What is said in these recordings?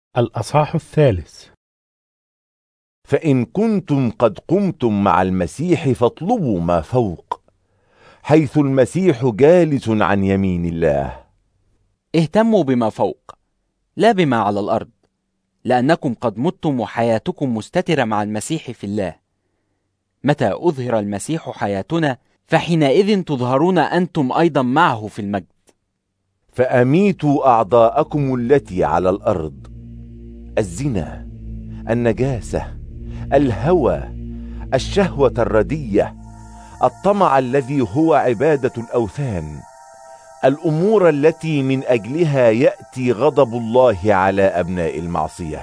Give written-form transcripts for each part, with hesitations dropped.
الأصحاح 3. فإن كنتم قد قمتم مع المسيح فاطلبوا ما فوق، حيث المسيح جالس عن يمين الله. اهتموا بما فوق لا بما على الأرض، لأنكم قد متم وحياتكم مستترة مع المسيح في الله. متى أظهر المسيح حياتنا فحينئذ تظهرون أنتم أيضا معه في المجد. فأميتوا أعضاءكم التي على الأرض: الزنا، النجاسة، الهوى، الشهوة الردية، الطمع الذي هو عبادة الأوثان، الأمور التي من أجلها يأتي غضب الله على أبناء المعصية،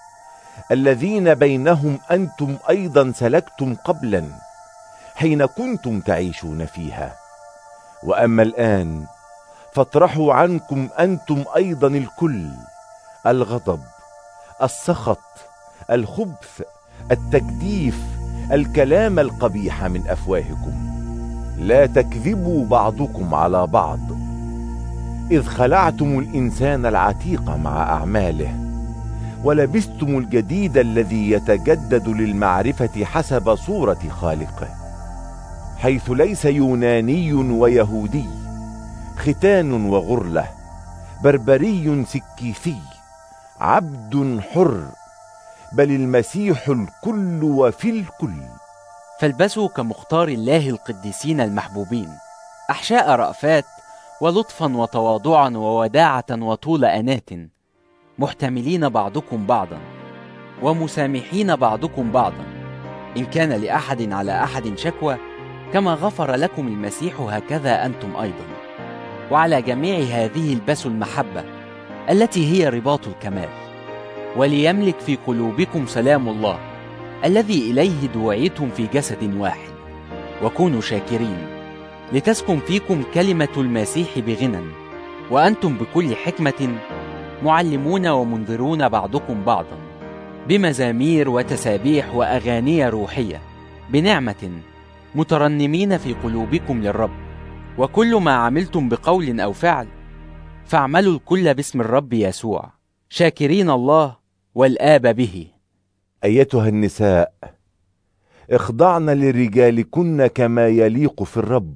الذين بينهم أنتم أيضا سلكتم قبلا حين كنتم تعيشون فيها. وأما الآن فاطرحوا عنكم أنتم أيضا الكل: الغضب، السخط، الخبث، التجديف، الكلام القبيح من أفواهكم. لا تكذبوا بعضكم على بعض، إذ خلعتم الإنسان العتيق مع أعماله، ولبستم الجديد الذي يتجدد للمعرفة حسب صورة خالقه، حيث ليس يوناني ويهودي، ختان وغرلة، بربري سكيثي، عبد حر، بل المسيح الكل وفي الكل. فالبسوا كمختار الله القديسين المحبوبين، أحشاء رأفات ولطفا وتواضعا ووداعة وطول أنات، محتملين بعضكم بعضا ومسامحين بعضكم بعضا، إن كان لأحد على أحد شكوى، كما غفر لكم المسيح هكذا أنتم أيضا. وعلى جميع هذه البسوا المحبة التي هي رباط الكمال، وليملك في قلوبكم سلام الله الذي إليه دعيتم في جسد واحد، وكونوا شاكرين، لتسكن فيكم كلمة المسيح بغنى، وأنتم بكل حكمة معلمون ومنذرون بعضكم بعضا بمزامير وتسابيح وأغاني روحية بنعمة، مترنمين في قلوبكم للرب. وكل ما عملتم بقول أو فعل فاعملوا الكل باسم الرب يسوع، شاكرين الله والآب به. أيتها النساء، اخضعن لرجالكن كما يليق في الرب.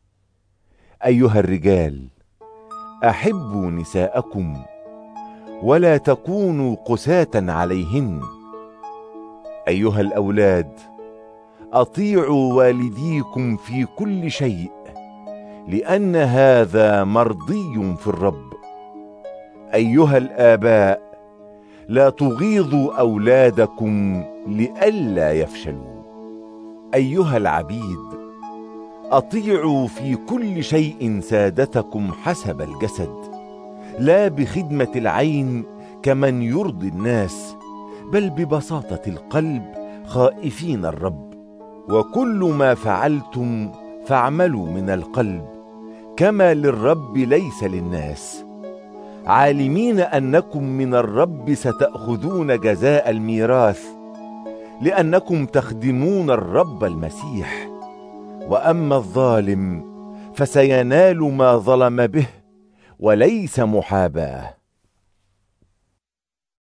أيها الرجال، أحبوا نساءكم ولا تكونوا قساة عليهن. أيها الأولاد، أطيعوا والديكم في كل شيء، لأن هذا مرضي في الرب. أيها الآباء، لا تغيظوا أولادكم لئلا يفشلوا. أيها العبيد، أطيعوا في كل شيء سادتكم حسب الجسد، لا بخدمة العين كمن يرضي الناس، بل ببساطة القلب خائفين الرب. وكل ما فعلتم فاعملوا من القلب، كما للرب ليس للناس، عالمين أنكم من الرب ستأخذون جزاء الميراث، لأنكم تخدمون الرب المسيح. وأما الظالم فسينال ما ظلم به، وليس محاباة.